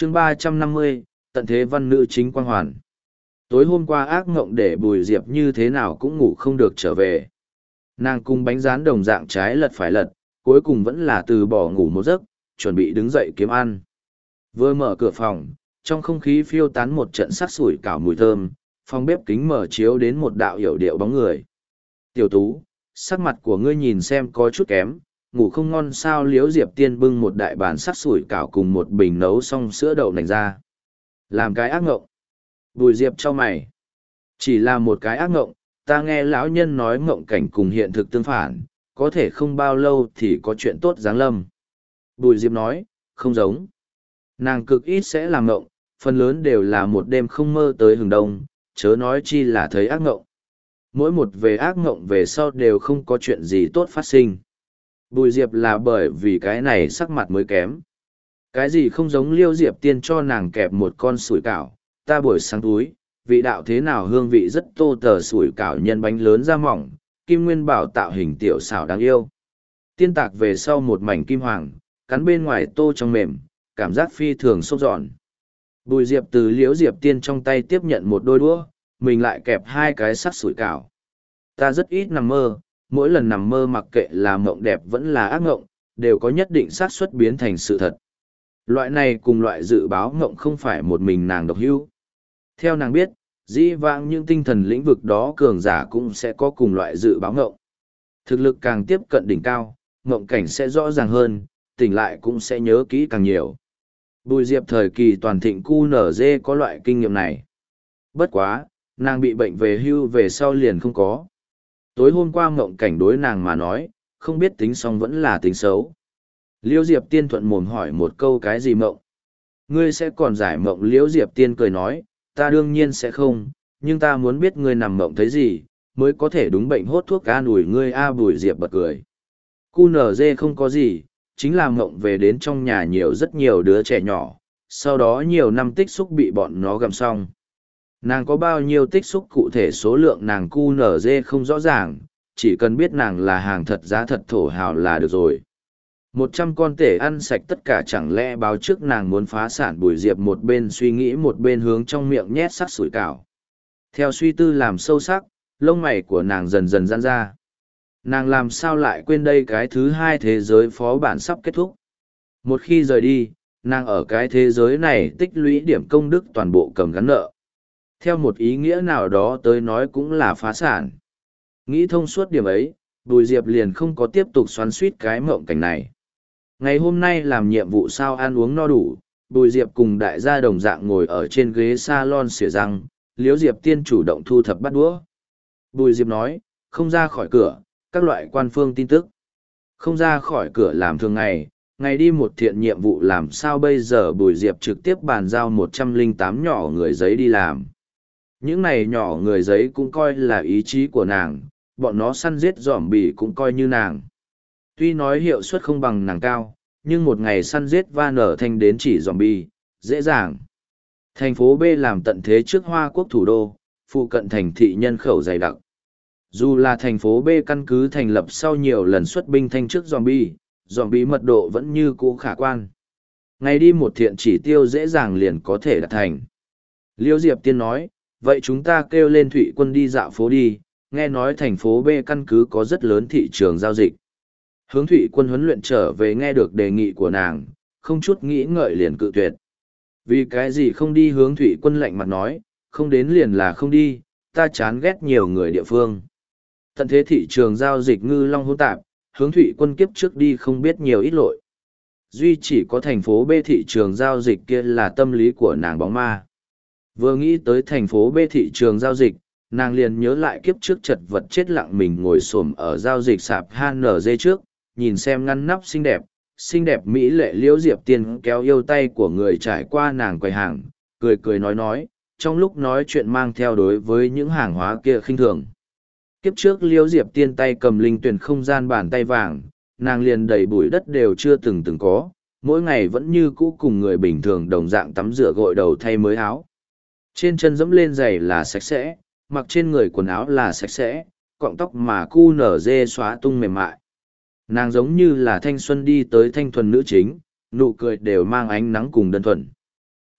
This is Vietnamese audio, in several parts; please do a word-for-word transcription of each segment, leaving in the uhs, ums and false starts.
chương ba trăm năm mươi, tận thế văn nữ chính quang hoàn. Tối hôm qua ác mộng để Bùi Diệp như thế nào cũng ngủ không được trở về. Nàng cùng bánh rán đồng dạng trái lật phải lật, cuối cùng vẫn là từ bỏ ngủ một giấc, chuẩn bị đứng dậy kiếm ăn. Vừa mở cửa phòng, trong không khí phiêu tán một trận sắc sủi cảo mùi thơm, phòng bếp kính mở chiếu đến một đạo hiểu điệu bóng người. Tiểu Tú, sắc mặt của ngươi nhìn xem có chút kém, ngủ không ngon sao? Liễu Diệp Tiên bưng một đại bàn sắc sủi cảo cùng một bình nấu xong sữa đậu nành ra. Làm cái ác ngộng. Bùi Diệp cho mày. Chỉ là một cái ác ngộng, ta nghe lão nhân nói ngộng cảnh cùng hiện thực tương phản, có thể không bao lâu thì có chuyện tốt giáng lâm. Bùi Diệp nói, không giống. Nàng cực ít sẽ làm ngộng, phần lớn đều là một đêm không mơ tới hừng đông, chớ nói chi là thấy ác ngộng. Mỗi một về ác ngộng về sau đều không có chuyện gì tốt phát sinh. Bùi Diệp là bởi vì cái này sắc mặt mới kém. Cái gì không giống Liêu Diệp Tiên cho nàng kẹp một con sủi cảo, ta buổi sáng túi, vị đạo thế nào hương vị rất tô tờ sủi cảo nhân bánh lớn da mỏng, Kim Nguyên Bảo tạo hình tiểu xảo đáng yêu. Tiên tạc về sau một mảnh kim hoàng, cắn bên ngoài tô trong mềm, cảm giác phi thường sốt giòn. Bùi Diệp từ Liễu Diệp Tiên trong tay tiếp nhận một đôi đũa, mình lại kẹp hai cái sắc sủi cảo. Ta rất ít nằm mơ, mỗi lần nằm mơ mặc kệ là mộng đẹp vẫn là ác mộng, đều có nhất định xác suất biến thành sự thật. Loại này cùng loại dự báo mộng không phải một mình nàng độc hữu. Theo nàng biết, dĩ vãng những tinh thần lĩnh vực đó cường giả cũng sẽ có cùng loại dự báo mộng. Thực lực càng tiếp cận đỉnh cao, mộng cảnh sẽ rõ ràng hơn, tỉnh lại cũng sẽ nhớ kỹ càng nhiều. Bùi Diệp thời kỳ toàn thịnh cu nở dê có loại kinh nghiệm này. Bất quá, nàng bị bệnh về hưu về sau liền không có. Tối hôm qua mộng cảnh đối nàng mà nói, không biết tính xong vẫn là tính xấu. Liễu Diệp Tiên thuận mồm hỏi một câu cái gì mộng? Ngươi sẽ còn giải mộng? Liễu Diệp Tiên cười nói, ta đương nhiên sẽ không, nhưng ta muốn biết ngươi nằm mộng thấy gì, mới có thể đúng bệnh hốt thuốc an ủi ngươi. A Bùi Diệp bật cười. cu nở dê không có gì, chính là mộng về đến trong nhà nhiều rất nhiều đứa trẻ nhỏ, sau đó nhiều năm tích xúc bị bọn nó gặm xong. Nàng có bao nhiêu tích xúc cụ thể số lượng nàng cu nở dê không rõ ràng, chỉ cần biết nàng là hàng thật giá thật thổ hào là được rồi. Một trăm con tể ăn sạch tất cả, chẳng lẽ báo trước nàng muốn phá sản? Bùi Diệp một bên suy nghĩ một bên hướng trong miệng nhét sắc sủi cảo. Theo suy tư làm sâu sắc, lông mày của nàng dần dần giãn ra. Nàng làm sao lại quên đây, cái thứ hai thế giới phó bản sắp kết thúc. Một khi rời đi, nàng ở cái thế giới này tích lũy điểm công đức toàn bộ cầm gắn nợ. Theo một ý nghĩa nào đó tới nói cũng là phá sản. Nghĩ thông suốt điểm ấy, Bùi Diệp liền không có tiếp tục xoắn suýt cái mộng cảnh này. Ngày hôm nay làm nhiệm vụ sao ăn uống no đủ, Bùi Diệp cùng đại gia đồng dạng ngồi ở trên ghế salon xỉa răng, Liễu Diệp Tiên chủ động thu thập bát đũa. Bùi Diệp nói, không ra khỏi cửa, các loại quan phương tin tức. Không ra khỏi cửa làm thường ngày, ngày đi một thiện nhiệm vụ làm sao bây giờ? Bùi Diệp trực tiếp bàn giao một trăm lẻ tám nhỏ người giấy đi làm. Những này nhỏ người giấy cũng coi là ý chí của nàng, bọn nó săn giết dòm bì cũng coi như nàng. Tuy nói hiệu suất không bằng nàng cao, nhưng một ngày săn giết va nở thanh đến chỉ dòm bì, dễ dàng. Thành phố B làm tận thế trước Hoa Quốc thủ đô, phụ cận thành thị nhân khẩu dày đặc. Dù là thành phố B căn cứ thành lập sau nhiều lần xuất binh thanh trước zombie, zombie mật độ vẫn như cũ khả quan. Ngày đi một thiện chỉ tiêu dễ dàng liền có thể đạt thành. Liễu Diệp Tiên nói, vậy chúng ta kêu lên Thụy Quân đi dạo phố đi, nghe nói thành phố B căn cứ có rất lớn thị trường giao dịch. Hướng Thụy Quân huấn luyện trở về nghe được đề nghị của nàng, không chút nghĩ ngợi liền cự tuyệt. Vì cái gì không đi? Hướng Thụy Quân lạnh mặt nói, không đến liền là không đi, ta chán ghét nhiều người địa phương. Tận thế thị trường giao dịch ngư long hỗn tạp, Hướng Thụy Quân kiếp trước đi không biết nhiều ít lội. Duy chỉ có thành phố B thị trường giao dịch kia là tâm lý của nàng bóng ma. Vừa nghĩ tới thành phố B thị trường giao dịch, nàng liền nhớ lại kiếp trước chật vật chết lặng mình ngồi xổm ở giao dịch sạp hát en giê trước, nhìn xem ngăn nắp xinh đẹp, xinh đẹp mỹ lệ Liễu Diệp Tiên kéo yêu tay của người trải qua nàng quầy hàng, cười cười nói nói, trong lúc nói chuyện mang theo đối với những hàng hóa kia khinh thường. Kiếp trước Liễu Diệp Tiên tay cầm linh tuyển không gian bàn tay vàng, nàng liền đầy bụi đất đều chưa từng từng có, mỗi ngày vẫn như cũ cùng người bình thường đồng dạng tắm rửa gội đầu thay mới áo. Trên chân dẫm lên giày là sạch sẽ, mặc trên người quần áo là sạch sẽ, cọng tóc mà cu nở dê xóa tung mềm mại. Nàng giống như là thanh xuân đi tới thanh thuần nữ chính, nụ cười đều mang ánh nắng cùng đơn thuần.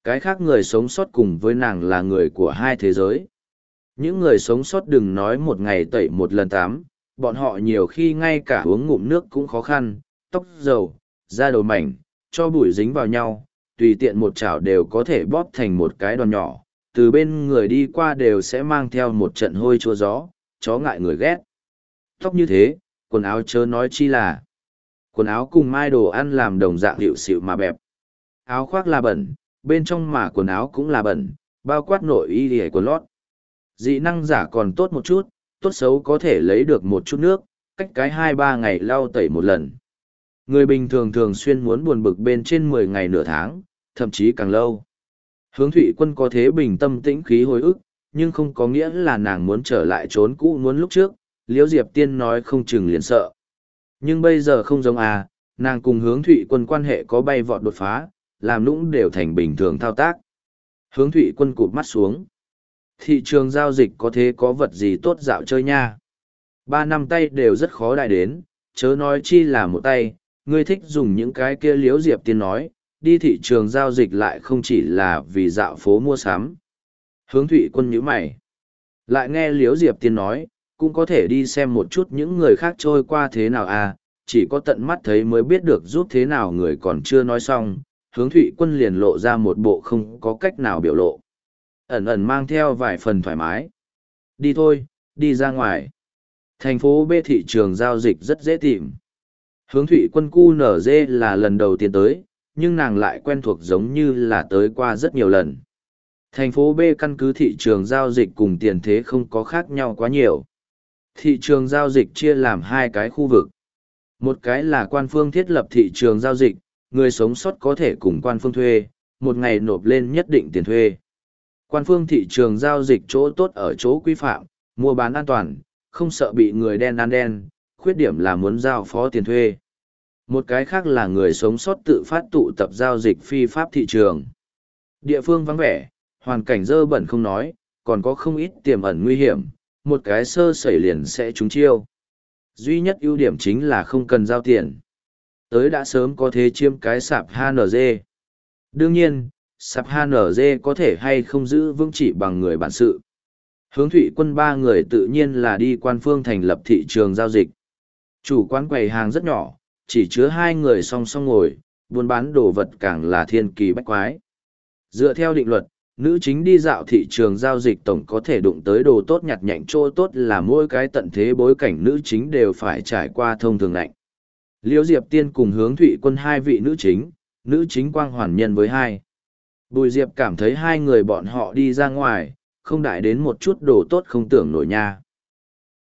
Cái khác người sống sót cùng với nàng là người của hai thế giới. Những người sống sót đừng nói một ngày tẩy một lần tắm, bọn họ nhiều khi ngay cả uống ngụm nước cũng khó khăn, tóc dầu, da đầu mảnh, cho bụi dính vào nhau, tùy tiện một chảo đều có thể bóp thành một cái đòn nhỏ, từ bên người đi qua đều sẽ mang theo một trận hôi chua gió, chó ngại người ghét. Tóc như thế, quần áo chớ nói chi là. Quần áo cùng mai đồ ăn làm đồng dạng hiệu xịu mà bẹp. Áo khoác là bẩn, bên trong mà quần áo cũng là bẩn, bao quát nội y hề quần lót. Dị năng giả còn tốt một chút, tốt xấu có thể lấy được một chút nước, cách cái hai ba ngày lau tẩy một lần. Người bình thường thường xuyên muốn buồn bực bên trên mười ngày nửa tháng, thậm chí càng lâu. Hướng Thụy Quân có thế bình tâm tĩnh khí hồi ức, nhưng không có nghĩa là nàng muốn trở lại trốn cũ muốn lúc trước, Liễu Diệp Tiên nói không chừng liền sợ. Nhưng bây giờ không giống à, nàng cùng Hướng Thụy Quân quan hệ có bay vọt đột phá, làm nũng đều thành bình thường thao tác. Hướng Thụy Quân cụp mắt xuống. Thị trường giao dịch có thế có vật gì tốt dạo chơi nha. Ba năm tay đều rất khó đại đến, chớ nói chi là một tay, ngươi thích dùng những cái kia Liễu Diệp Tiên nói, đi thị trường giao dịch lại không chỉ là vì dạo phố mua sắm. Hướng Thụy Quân nhíu mày. Lại nghe Liễu Diệp Tiên nói, cũng có thể đi xem một chút những người khác trôi qua thế nào à, chỉ có tận mắt thấy mới biết được giúp thế nào người còn chưa nói xong. Hướng Thụy Quân liền lộ ra một bộ không có cách nào biểu lộ. Ẩn ẩn mang theo vài phần thoải mái. Đi thôi, đi ra ngoài. Thành phố B thị trường giao dịch rất dễ tìm. Hướng Thụy Quân cu nở dê là lần đầu tiên tới, nhưng nàng lại quen thuộc giống như là tới qua rất nhiều lần. Thành phố B căn cứ thị trường giao dịch cùng tiền thế không có khác nhau quá nhiều. Thị trường giao dịch chia làm hai cái khu vực. Một cái là quan phương thiết lập thị trường giao dịch, người sống sót có thể cùng quan phương thuê, một ngày nộp lên nhất định tiền thuê. Quan phương thị trường giao dịch chỗ tốt ở chỗ quy phạm, mua bán an toàn, không sợ bị người đen ăn đen, khuyết điểm là muốn giao phó tiền thuê. Một cái khác là người sống sót tự phát tụ tập giao dịch phi pháp thị trường. Địa phương vắng vẻ, hoàn cảnh dơ bẩn không nói, còn có không ít tiềm ẩn nguy hiểm, một cái sơ sẩy liền sẽ trúng chiêu. Duy nhất ưu điểm chính là không cần giao tiền. Tới đã sớm có thể chiêm cái sạp hát en giê. Đương nhiên, sạp hát en giê có thể hay không giữ vững chỉ bằng người bản sự. Hướng Thụy Quân ba người tự nhiên là đi quan phương thành lập thị trường giao dịch. Chủ quán quầy hàng rất nhỏ, chỉ chứa hai người song song ngồi, buôn bán đồ vật càng là thiên kỳ bách quái. Dựa theo định luật, nữ chính đi dạo thị trường giao dịch tổng có thể đụng tới đồ tốt nhặt nhạnh chỗ tốt là mỗi cái tận thế bối cảnh nữ chính đều phải trải qua thông thường lạnh. Liễu Diệp Tiên cùng Hướng Thụy Quân hai vị nữ chính, nữ chính quang hoàn nhân với hai. Bùi Diệp cảm thấy hai người bọn họ đi ra ngoài, không đại đến một chút đồ tốt không tưởng nổi nha.